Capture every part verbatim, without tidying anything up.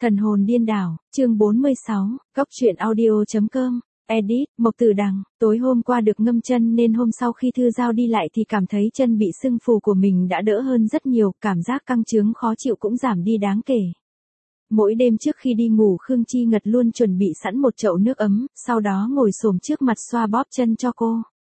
Thần hồn điên đảo, chương bốn mươi sáu, góc truyện audio.com, edit, Mộc Tử Đằng, tối hôm qua được ngâm chân nên hôm sau khi Thư Giao đi lại thì cảm thấy chân bị sưng phù của mình đã đỡ hơn rất nhiều, cảm giác căng chướng khó chịu cũng giảm đi đáng kể. Mỗi đêm trước khi đi ngủ Khương Chi Ngật luôn chuẩn bị sẵn một chậu nước ấm, sau đó ngồi xổm trước mặt xoa bóp chân cho cô.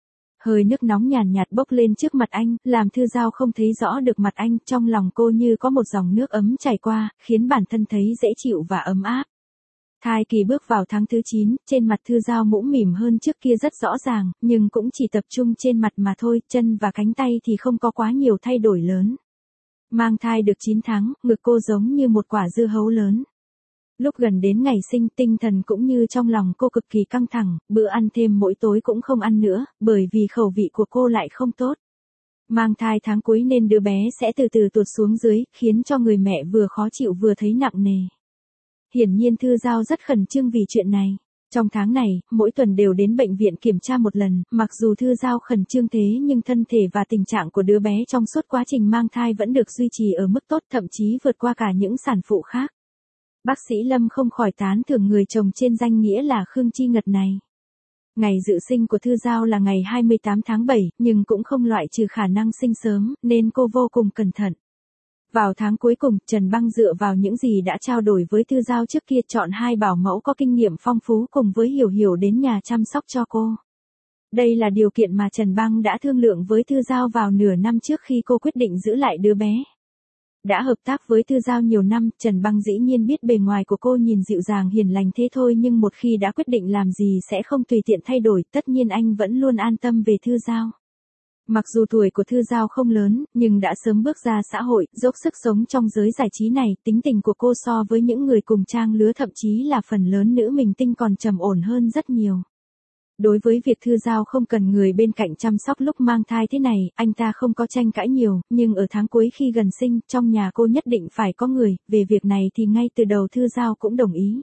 Hơi nước nóng nhàn nhạt, nhạt bốc lên trước mặt anh, làm Thư Giao không thấy rõ được mặt anh, trong lòng cô như có một dòng nước ấm chảy qua, khiến bản thân thấy dễ chịu và ấm áp. Thai kỳ bước vào tháng thứ chín, trên mặt Thư Giao mũm mỉm hơn trước kia rất rõ ràng, nhưng cũng chỉ tập trung trên mặt mà thôi, chân và cánh tay thì không có quá nhiều thay đổi lớn. Mang thai được chín tháng, ngực cô giống như một quả dưa hấu lớn. Lúc gần đến ngày sinh, tinh thần cũng như trong lòng cô cực kỳ căng thẳng, bữa ăn thêm mỗi tối cũng không ăn nữa, bởi vì khẩu vị của cô lại không tốt. Mang thai tháng cuối nên đứa bé sẽ từ từ tuột xuống dưới, khiến cho người mẹ vừa khó chịu vừa thấy nặng nề. Hiển nhiên Thư Giao rất khẩn trương vì chuyện này. Trong tháng này, mỗi tuần đều đến bệnh viện kiểm tra một lần, mặc dù Thư Giao khẩn trương thế nhưng thân thể và tình trạng của đứa bé trong suốt quá trình mang thai vẫn được duy trì ở mức tốt, thậm chí vượt qua cả những sản phụ khác. Bác sĩ Lâm không khỏi tán thưởng người chồng trên danh nghĩa là Khương Chi Ngật này. Ngày dự sinh của Thư Giao là ngày hai mươi tám tháng bảy, nhưng cũng không loại trừ khả năng sinh sớm, nên cô vô cùng cẩn thận. Vào tháng cuối cùng, Trần Băng dựa vào những gì đã trao đổi với Thư Giao trước kia chọn hai bảo mẫu có kinh nghiệm phong phú cùng với Hiểu Hiểu đến nhà chăm sóc cho cô. Đây là điều kiện mà Trần Băng đã thương lượng với Thư Giao vào nửa năm trước khi cô quyết định giữ lại đứa bé. Đã hợp tác với Thư Giao nhiều năm, Trần Băng dĩ nhiên biết bề ngoài của cô nhìn dịu dàng hiền lành thế thôi, nhưng một khi đã quyết định làm gì sẽ không tùy tiện thay đổi, tất nhiên anh vẫn luôn an tâm về Thư Giao. Mặc dù tuổi của Thư Giao không lớn, nhưng đã sớm bước ra xã hội, dốc sức sống trong giới giải trí này, tính tình của cô so với những người cùng trang lứa thậm chí là phần lớn nữ minh tinh còn trầm ổn hơn rất nhiều. Đối với việc Thư Giao không cần người bên cạnh chăm sóc lúc mang thai thế này, anh ta không có tranh cãi nhiều, nhưng ở tháng cuối khi gần sinh, trong nhà cô nhất định phải có người, về việc này thì ngay từ đầu Thư Giao cũng đồng ý.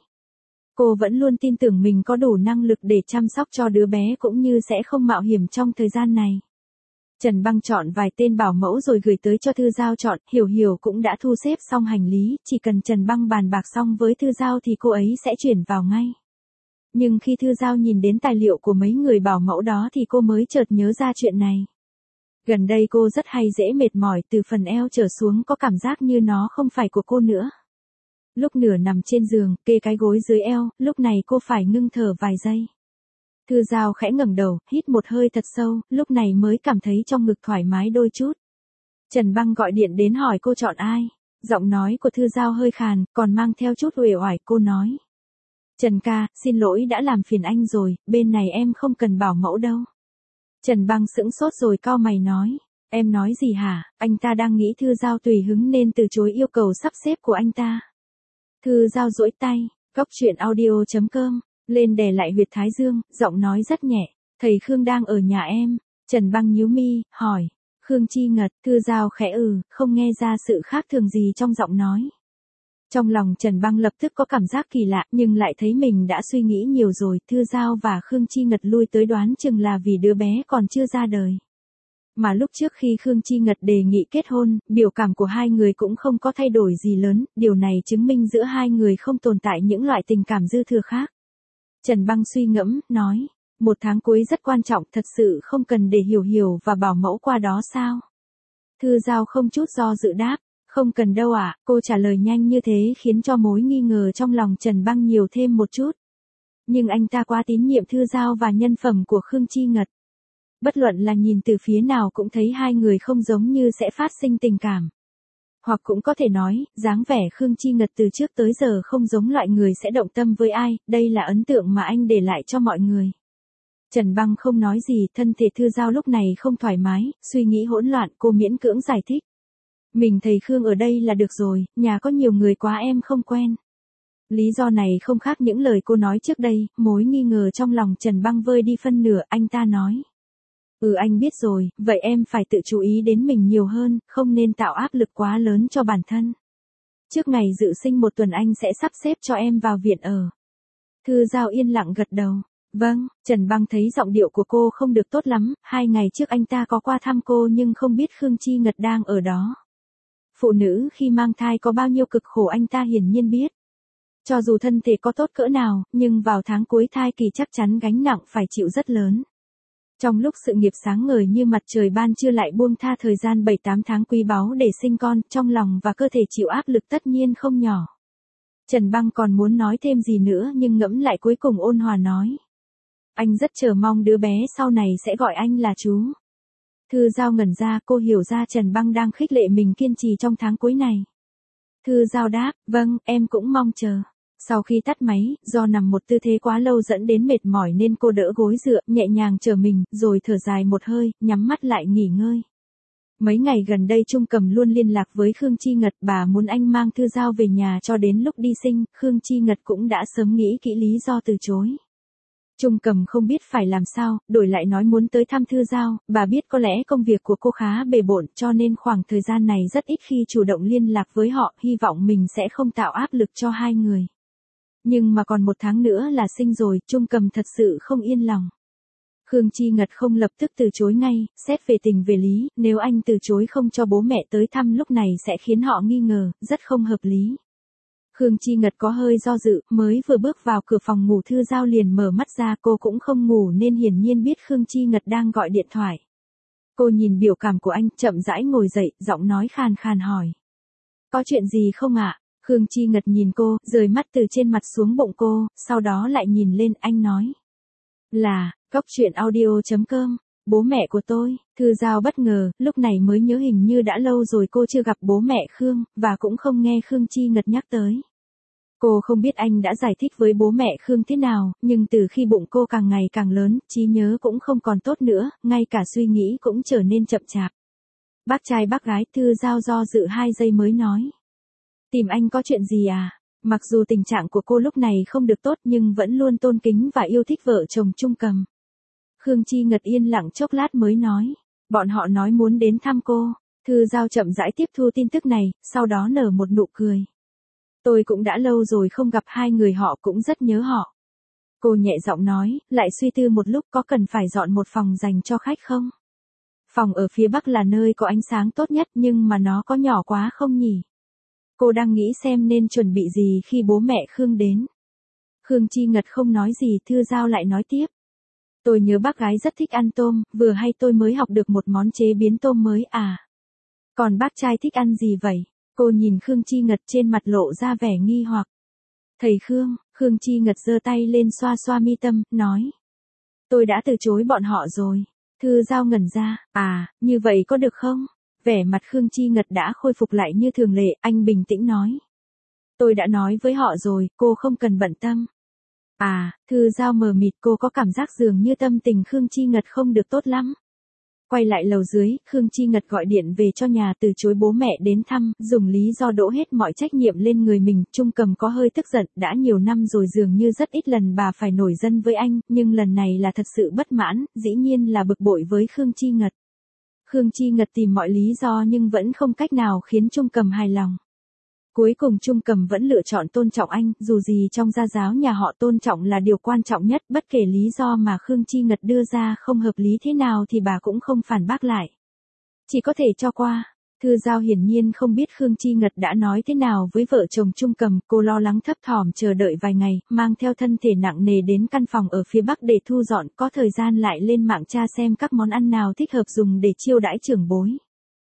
Cô vẫn luôn tin tưởng mình có đủ năng lực để chăm sóc cho đứa bé cũng như sẽ không mạo hiểm trong thời gian này. Trần Băng chọn vài tên bảo mẫu rồi gửi tới cho Thư Giao chọn, Hiểu Hiểu cũng đã thu xếp xong hành lý, chỉ cần Trần Băng bàn bạc xong với Thư Giao thì cô ấy sẽ chuyển vào ngay. Nhưng khi Thư Giao nhìn đến tài liệu của mấy người bảo mẫu đó thì cô mới chợt nhớ ra chuyện này. Gần đây cô rất hay dễ mệt mỏi, từ phần eo trở xuống có cảm giác như nó không phải của cô nữa. Lúc nửa nằm trên giường, kê cái gối dưới eo, lúc này cô phải ngưng thở vài giây. Thư Giao khẽ ngẩng đầu, hít một hơi thật sâu, lúc này mới cảm thấy trong ngực thoải mái đôi chút. Trần Băng gọi điện đến hỏi cô chọn ai. Giọng nói của Thư Giao hơi khàn, còn mang theo chút uể oải, cô nói. Trần ca, xin lỗi đã làm phiền anh rồi, bên này em không cần bảo mẫu đâu. Trần Băng sững sốt rồi cau mày nói. Em nói gì hả, anh ta đang nghĩ Thư Giao tùy hứng nên từ chối yêu cầu sắp xếp của anh ta. Thư Giao duỗi tay, góc truyện audio.com. Lên đè lại huyệt thái dương, giọng nói rất nhẹ, thầy Khương đang ở nhà em. Trần Băng nhíu mi, hỏi, Khương Chi Ngật. Thư Giao khẽ ừ, không nghe ra sự khác thường gì trong giọng nói. Trong lòng Trần Băng lập tức có cảm giác kỳ lạ, nhưng lại thấy mình đã suy nghĩ nhiều rồi. Thư Giao và Khương Chi Ngật lui tới đoán chừng là vì đứa bé còn chưa ra đời. Mà lúc trước khi Khương Chi Ngật đề nghị kết hôn, biểu cảm của hai người cũng không có thay đổi gì lớn, điều này chứng minh giữa hai người không tồn tại những loại tình cảm dư thừa khác. Trần Băng suy ngẫm, nói, một tháng cuối rất quan trọng, thật sự không cần để Hiểu Hiểu và bảo mẫu qua đó sao? Thư Giao không chút do dự đáp, không cần đâu ạ, à? Cô trả lời nhanh như thế khiến cho mối nghi ngờ trong lòng Trần Băng nhiều thêm một chút. Nhưng anh ta quá tín nhiệm Thư Giao và nhân phẩm của Khương Chi Ngật. Bất luận là nhìn từ phía nào cũng thấy hai người không giống như sẽ phát sinh tình cảm. Hoặc cũng có thể nói, dáng vẻ Khương Chi Ngật từ trước tới giờ không giống loại người sẽ động tâm với ai, đây là ấn tượng mà anh để lại cho mọi người. Trần Băng không nói gì, thân thể Thư Giao lúc này không thoải mái, suy nghĩ hỗn loạn, cô miễn cưỡng giải thích. Mình thầy Khương ở đây là được rồi, nhà có nhiều người quá em không quen. Lý do này không khác những lời cô nói trước đây, mối nghi ngờ trong lòng Trần Băng vơi đi phân nửa, anh ta nói. Ừ anh biết rồi, vậy em phải tự chú ý đến mình nhiều hơn, không nên tạo áp lực quá lớn cho bản thân. Trước ngày dự sinh một tuần anh sẽ sắp xếp cho em vào viện ở. Thư Giao yên lặng gật đầu. Vâng, Trần Băng thấy giọng điệu của cô không được tốt lắm, hai ngày trước anh ta có qua thăm cô nhưng không biết Khương Chi Ngật đang ở đó. Phụ nữ khi mang thai có bao nhiêu cực khổ anh ta hiển nhiên biết. cho dù thân thể có tốt cỡ nào, nhưng vào tháng cuối thai kỳ chắc chắn gánh nặng phải chịu rất lớn. Trong lúc sự nghiệp sáng ngời như mặt trời ban trưa lại buông tha thời gian bảy tám tháng quý báu để sinh con, trong lòng và cơ thể chịu áp lực tất nhiên không nhỏ. Trần Băng còn muốn nói thêm gì nữa nhưng ngẫm lại cuối cùng ôn hòa nói. Anh rất chờ mong đứa bé sau này sẽ gọi anh là chú. Thư Giao ngẩn ra, cô hiểu ra Trần Băng đang khích lệ mình kiên trì trong tháng cuối này. Thư Giao đáp, vâng, em cũng mong chờ. Sau khi tắt máy, do nằm một tư thế quá lâu dẫn đến mệt mỏi nên cô đỡ gối dựa, nhẹ nhàng trở mình, rồi thở dài một hơi, nhắm mắt lại nghỉ ngơi. Mấy ngày gần đây Trung Cầm luôn liên lạc với Khương Chi Ngật, bà muốn anh mang Thư Giao về nhà cho đến lúc đi sinh, Khương Chi Ngật cũng đã sớm nghĩ kỹ lý do từ chối. Trung Cầm không biết phải làm sao, đổi lại nói muốn tới thăm Thư Giao, bà biết có lẽ công việc của cô khá bề bộn cho nên khoảng thời gian này rất ít khi chủ động liên lạc với họ, hy vọng mình sẽ không tạo áp lực cho hai người. Nhưng mà còn một tháng nữa là sinh rồi, Trung Cầm thật sự không yên lòng. Khương Chi Ngật không lập tức từ chối ngay, xét về tình về lý, nếu anh từ chối không cho bố mẹ tới thăm lúc này sẽ khiến họ nghi ngờ, rất không hợp lý. Khương Chi Ngật có hơi do dự, mới vừa bước vào cửa phòng ngủ Thư Giao liền mở mắt ra, cô cũng không ngủ nên hiển nhiên biết Khương Chi Ngật đang gọi điện thoại. Cô nhìn biểu cảm của anh, chậm rãi ngồi dậy, giọng nói khàn khàn hỏi. Có chuyện gì không ạ? Khương Chi Ngật nhìn cô, rời mắt từ trên mặt xuống bụng cô, sau đó lại nhìn lên, anh nói. Là, Cóc Truyện Audio chấm com, bố mẹ của tôi. Thư Giao bất ngờ, lúc này mới nhớ hình như đã lâu rồi cô chưa gặp bố mẹ Khương, và cũng không nghe Khương Chi Ngật nhắc tới. Cô không biết anh đã giải thích với bố mẹ Khương thế nào, nhưng từ khi bụng cô càng ngày càng lớn, trí nhớ cũng không còn tốt nữa, ngay cả suy nghĩ cũng trở nên chậm chạp. Bác trai bác gái, Thư Giao do dự hai giây mới nói. Tìm anh có chuyện gì à? Mặc dù tình trạng của cô lúc này không được tốt nhưng vẫn luôn tôn kính và yêu thích vợ chồng Trung Cầm. Khương Chi Ngật yên lặng chốc lát mới nói. Bọn họ nói muốn đến thăm cô. Thư Giao chậm rãi tiếp thu tin tức này, sau đó nở một nụ cười. Tôi cũng đã lâu rồi không gặp hai người họ, cũng rất nhớ họ. Cô nhẹ giọng nói, lại suy tư một lúc, có cần phải dọn một phòng dành cho khách không? Phòng ở phía bắc là nơi có ánh sáng tốt nhất nhưng mà nó có nhỏ quá không nhỉ? Cô đang nghĩ xem nên chuẩn bị gì khi bố mẹ Khương đến. Khương Chi Ngật không nói gì, Thư Giao lại nói tiếp. Tôi nhớ bác gái rất thích ăn tôm, vừa hay tôi mới học được một món chế biến tôm mới à. Còn bác trai thích ăn gì vậy? Cô nhìn Khương Chi Ngật, trên mặt lộ ra vẻ nghi hoặc. Thầy Khương, Khương Chi Ngật giơ tay lên xoa xoa mi tâm, nói. Tôi đã từ chối bọn họ rồi. Thư Giao ngẩn ra, à, như vậy có được không? Vẻ mặt Khương Chi Ngật đã khôi phục lại như thường lệ, anh bình tĩnh nói. Tôi đã nói với họ rồi, cô không cần bận tâm. À, Thư Giao mờ mịt, cô có cảm giác dường như tâm tình Khương Chi Ngật không được tốt lắm. Quay lại lầu dưới, Khương Chi Ngật gọi điện về cho nhà từ chối bố mẹ đến thăm, dùng lý do đổ hết mọi trách nhiệm lên người mình. Trung Cầm có hơi tức giận, đã nhiều năm rồi dường như rất ít lần bà phải nổi giận với anh, nhưng lần này là thật sự bất mãn, dĩ nhiên là bực bội với Khương Chi Ngật. Khương Chi Ngật tìm mọi lý do nhưng vẫn không cách nào khiến Trung Cầm hài lòng. Cuối cùng Trung Cầm vẫn lựa chọn tôn trọng anh, dù gì trong gia giáo nhà họ tôn trọng là điều quan trọng nhất, bất kể lý do mà Khương Chi Ngật đưa ra không hợp lý thế nào thì bà cũng không phản bác lại. Chỉ có thể cho qua. Thư Giao hiển nhiên không biết Khương Chi Ngật đã nói thế nào với vợ chồng Trung Cầm, cô lo lắng thấp thỏm chờ đợi vài ngày, mang theo thân thể nặng nề đến căn phòng ở phía bắc để thu dọn, có thời gian lại lên mạng tra xem các món ăn nào thích hợp dùng để chiêu đãi trưởng bối.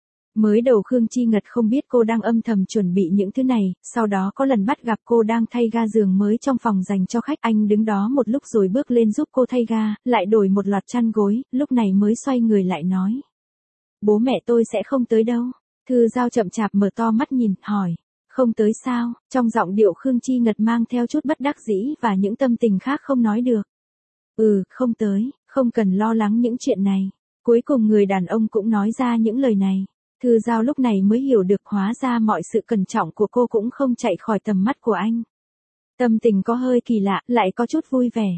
Mới đầu Khương Chi Ngật không biết cô đang âm thầm chuẩn bị những thứ này, sau đó có lần bắt gặp cô đang thay ga giường mới trong phòng dành cho khách, anh đứng đó một lúc rồi bước lên giúp cô thay ga, lại đổi một loạt chăn gối, lúc này mới xoay người lại nói. Bố mẹ tôi sẽ không tới đâu. Thư Giao chậm chạp mở to mắt nhìn, hỏi. Không tới sao? Trong giọng điệu Khương Chi Ngật mang theo chút bất đắc dĩ và những tâm tình khác không nói được. Ừ, không tới, không cần lo lắng những chuyện này. Cuối cùng người đàn ông cũng nói ra những lời này. Thư Giao lúc này mới hiểu được hóa ra mọi sự cẩn trọng của cô cũng không chạy khỏi tầm mắt của anh. Tâm tình có hơi kỳ lạ, lại có chút vui vẻ.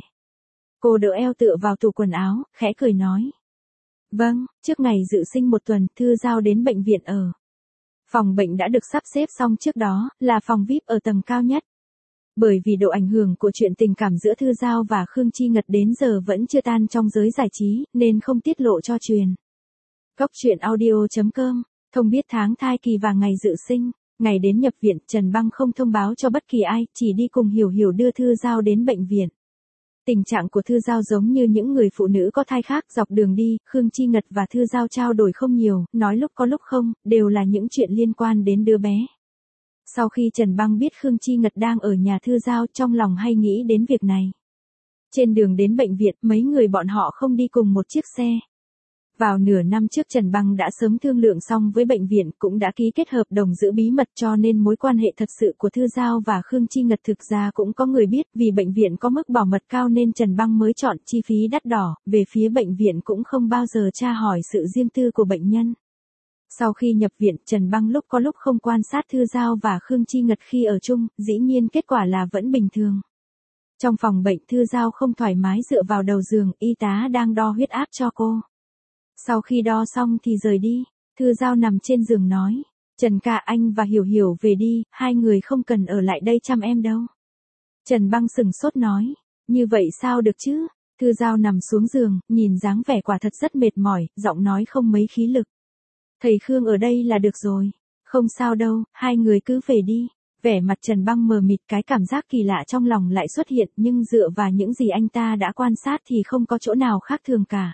Cô đỡ eo tựa vào tủ quần áo, khẽ cười nói. Vâng, trước ngày dự sinh một tuần, Thư Giao đến bệnh viện ở. Phòng bệnh đã được sắp xếp xong trước đó, là phòng vi ai pi ở tầng cao nhất. Bởi vì độ ảnh hưởng của chuyện tình cảm giữa Thư Giao và Khương Chi Ngật đến giờ vẫn chưa tan trong giới giải trí, nên không tiết lộ cho truyền. Cóc Truyện Audio chấm com, thông biết tháng thai kỳ và ngày dự sinh. Ngày đến nhập viện, Trần Băng không thông báo cho bất kỳ ai, chỉ đi cùng Hiểu Hiểu đưa Thư Giao đến bệnh viện. Tình trạng của Thư Giao giống như những người phụ nữ có thai khác, dọc đường đi, Khương Chi Ngật và Thư Giao trao đổi không nhiều, nói lúc có lúc không, đều là những chuyện liên quan đến đứa bé. Sau khi Trần Băng biết Khương Chi Ngật đang ở nhà Thư Giao, trong lòng hay nghĩ đến việc này. Trên đường đến bệnh viện, mấy người bọn họ không đi cùng một chiếc xe. Vào nửa năm trước Trần Băng đã sớm thương lượng xong với bệnh viện, cũng đã ký kết hợp đồng giữ bí mật, cho nên mối quan hệ thật sự của Thư Giao và Khương Chi Ngật thực ra cũng có người biết, vì bệnh viện có mức bảo mật cao nên Trần Băng mới chọn chi phí đắt đỏ, về phía bệnh viện cũng không bao giờ tra hỏi sự riêng tư của bệnh nhân. Sau khi nhập viện, Trần Băng lúc có lúc không quan sát Thư Giao và Khương Chi Ngật khi ở chung, dĩ nhiên kết quả là vẫn bình thường. Trong phòng bệnh, Thư Giao không thoải mái dựa vào đầu giường, y tá đang đo huyết áp cho cô. Sau khi đo xong thì rời đi, Thư Giao nằm trên giường nói, Trần ca, anh và Hiểu Hiểu về đi, hai người không cần ở lại đây chăm em đâu. Trần Băng sừng sốt nói, như vậy sao được chứ? Thư Giao nằm xuống giường, nhìn dáng vẻ quả thật rất mệt mỏi, giọng nói không mấy khí lực. Thầy Khương ở đây là được rồi. Không sao đâu, hai người cứ về đi. Vẻ mặt Trần Băng mờ mịt, cái cảm giác kỳ lạ trong lòng lại xuất hiện, nhưng dựa vào những gì anh ta đã quan sát thì không có chỗ nào khác thường cả.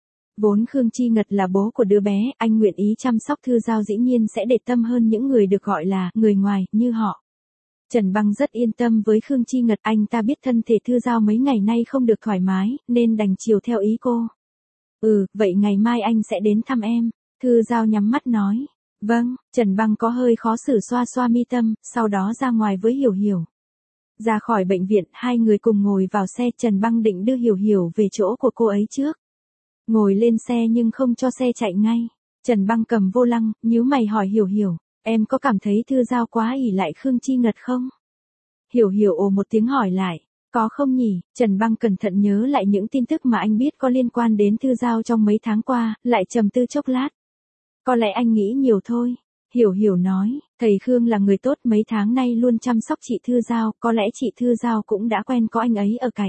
Vốn Khương Chi Ngật là bố của đứa bé, anh nguyện ý chăm sóc Thư Giao dĩ nhiên sẽ để tâm hơn những người được gọi là người ngoài, như họ. Trần Băng rất yên tâm với Khương Chi Ngật, anh ta biết thân thể Thư Giao mấy ngày nay không được thoải mái, nên đành chiều theo ý cô. Ừ, vậy ngày mai anh sẽ đến thăm em. Thư Giao nhắm mắt nói. Vâng, Trần Băng có hơi khó xử xoa xoa mi tâm, sau đó ra ngoài với Hiểu Hiểu. Ra khỏi bệnh viện, hai người cùng ngồi vào xe, Trần Băng định đưa Hiểu Hiểu về chỗ của cô ấy trước. Ngồi lên xe nhưng không cho xe chạy ngay. Trần Băng cầm vô lăng, nhíu mày hỏi Hiểu Hiểu, em có cảm thấy Thư Giao quá ỷ lại Khương Chi Ngật không? Hiểu Hiểu ồ một tiếng hỏi lại, có không nhỉ? Trần Băng cẩn thận nhớ lại những tin tức mà anh biết có liên quan đến Thư Giao trong mấy tháng qua, lại trầm tư chốc lát. Có lẽ anh nghĩ nhiều thôi. Hiểu Hiểu nói, thầy Khương là người tốt, mấy tháng nay luôn chăm sóc chị Thư Giao, có lẽ chị Thư Giao cũng đã quen có anh ấy ở cạnh.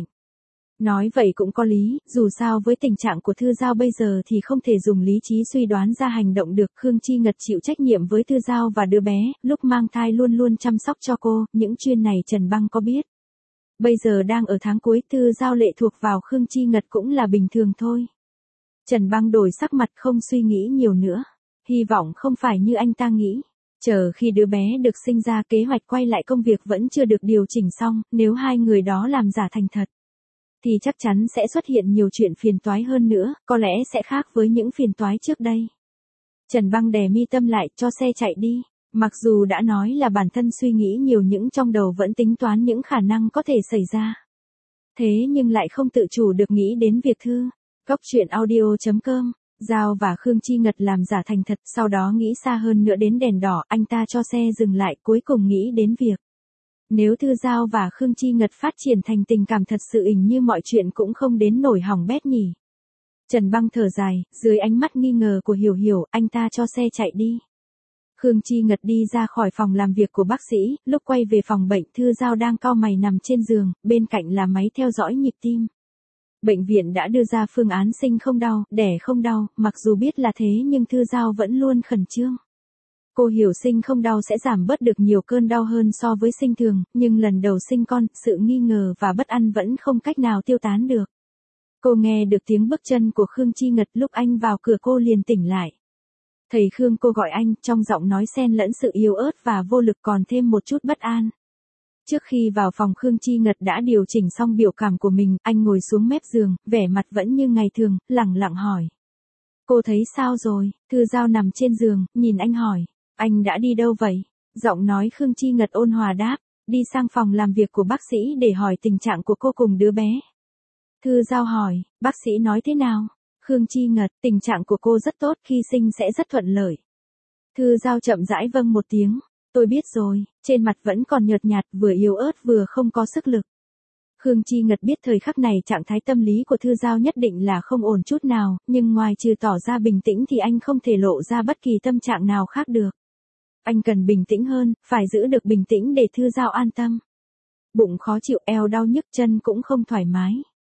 Nói vậy cũng có lý, dù sao với tình trạng của Thư Giao bây giờ thì không thể dùng lý trí suy đoán ra hành động được. Khương Chi Ngật chịu trách nhiệm với Thư Giao và đứa bé, lúc mang thai luôn luôn chăm sóc cho cô, những chuyện này Trần Băng có biết. Bây giờ đang ở tháng cuối, Thư Giao lệ thuộc vào Khương Chi Ngật cũng là bình thường thôi. Trần Băng đổi sắc mặt, không suy nghĩ nhiều nữa. Hy vọng không phải như anh ta nghĩ. Chờ khi đứa bé được sinh ra, kế hoạch quay lại công việc vẫn chưa được điều chỉnh xong, nếu hai người đó làm giả thành thật, thì chắc chắn sẽ xuất hiện nhiều chuyện phiền toái hơn nữa, có lẽ sẽ khác với những phiền toái trước đây. Trần Băng đè mi tâm lại, cho xe chạy đi. Mặc dù đã nói là bản thân suy nghĩ nhiều, những trong đầu vẫn tính toán những khả năng có thể xảy ra. Thế nhưng lại không tự chủ được nghĩ đến việc thư. Góc truyện audio chấm com. Giao và Khương Chi Ngật làm giả thành thật, sau đó nghĩ xa hơn nữa, đến đèn đỏ, anh ta cho xe dừng lại, cuối cùng nghĩ đến việc. Nếu Thư Giao và Khương Chi Ngật phát triển thành tình cảm thật sự, hình như mọi chuyện cũng không đến nổi hỏng bét nhỉ. Trần Băng thở dài, dưới ánh mắt nghi ngờ của Hiểu Hiểu, anh ta cho xe chạy đi. Khương Chi Ngật đi ra khỏi phòng làm việc của bác sĩ, lúc quay về phòng bệnh, Thư Giao đang cau mày nằm trên giường, bên cạnh là máy theo dõi nhịp tim. Bệnh viện đã đưa ra phương án sinh không đau, đẻ không đau, mặc dù biết là thế nhưng Thư Giao vẫn luôn khẩn trương. Cô hiểu sinh không đau sẽ giảm bớt được nhiều cơn đau hơn so với sinh thường, nhưng lần đầu sinh con, sự nghi ngờ và bất an vẫn không cách nào tiêu tán được. Cô nghe được tiếng bước chân của Khương Chi Ngật, lúc anh vào cửa cô liền tỉnh lại. Thầy Khương, cô gọi anh, trong giọng nói xen lẫn sự yếu ớt và vô lực, còn thêm một chút bất an. Trước khi vào phòng, Khương Chi Ngật đã điều chỉnh xong biểu cảm của mình, anh ngồi xuống mép giường, vẻ mặt vẫn như ngày thường, lẳng lặng hỏi. Cô thấy sao rồi? Thư Giao nằm trên giường, nhìn anh hỏi. Anh đã đi đâu vậy? Giọng nói Khương Chi Ngật ôn hòa đáp. Đi sang phòng làm việc của bác sĩ để hỏi tình trạng của cô cùng đứa bé. Thư Giao hỏi, bác sĩ nói thế nào? Khương Chi Ngật, tình trạng của cô rất tốt, khi sinh sẽ rất thuận lợi. Thư Giao chậm rãi vâng một tiếng. Tôi biết rồi, trên mặt vẫn còn nhợt nhạt, vừa yếu ớt vừa không có sức lực. Khương Chi Ngật biết thời khắc này trạng thái tâm lý của Thư Giao nhất định là không ổn chút nào, nhưng ngoài trừ tỏ ra bình tĩnh thì anh không thể lộ ra bất kỳ tâm trạng nào khác được. Anh cần bình tĩnh hơn, phải giữ được bình tĩnh để Thư Giao an tâm. Bụng khó chịu, eo đau nhức, chân cũng không thoải mái.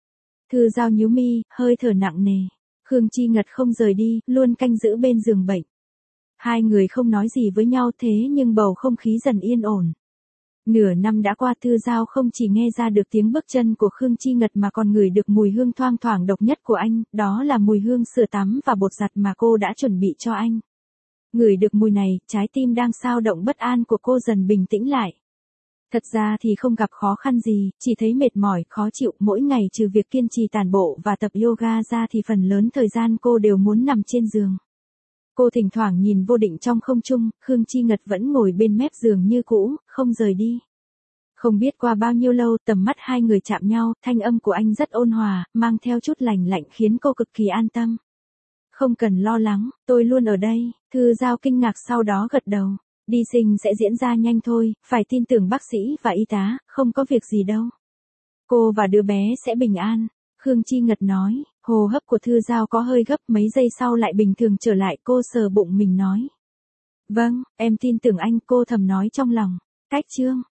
Thư Giao nhíu mi, hơi thở nặng nề. Khương Chi Ngật không rời đi, luôn canh giữ bên giường bệnh. Hai người không nói gì với nhau thế nhưng bầu không khí dần yên ổn. Nửa năm đã qua, Thư Giao không chỉ nghe ra được tiếng bước chân của Khương Chi Ngật mà còn ngửi được mùi hương thoang thoảng độc nhất của anh, đó là mùi hương sữa tắm và bột giặt mà cô đã chuẩn bị cho anh. Ngửi được mùi này, trái tim đang xao động bất an của cô dần bình tĩnh lại. Thật ra thì không gặp khó khăn gì, chỉ thấy mệt mỏi, khó chịu, mỗi ngày trừ việc kiên trì tản bộ và tập yoga ra thì phần lớn thời gian cô đều muốn nằm trên giường. Cô thỉnh thoảng nhìn vô định trong không trung, Khương Chi Ngật vẫn ngồi bên mép giường như cũ, không rời đi. Không biết qua bao nhiêu lâu, tầm mắt hai người chạm nhau, thanh âm của anh rất ôn hòa, mang theo chút lành lạnh khiến cô cực kỳ an tâm. Không cần lo lắng, tôi luôn ở đây. Thư Giao kinh ngạc sau đó gật đầu. Đi sinh sẽ diễn ra nhanh thôi, phải tin tưởng bác sĩ và y tá, không có việc gì đâu. Cô và đứa bé sẽ bình an. Khương Chi Ngật nói, hô hấp của Thư Giao có hơi gấp, mấy giây sau lại bình thường trở lại. Cô sờ bụng mình nói. Vâng, em tin tưởng anh, cô thầm nói trong lòng. Cách chương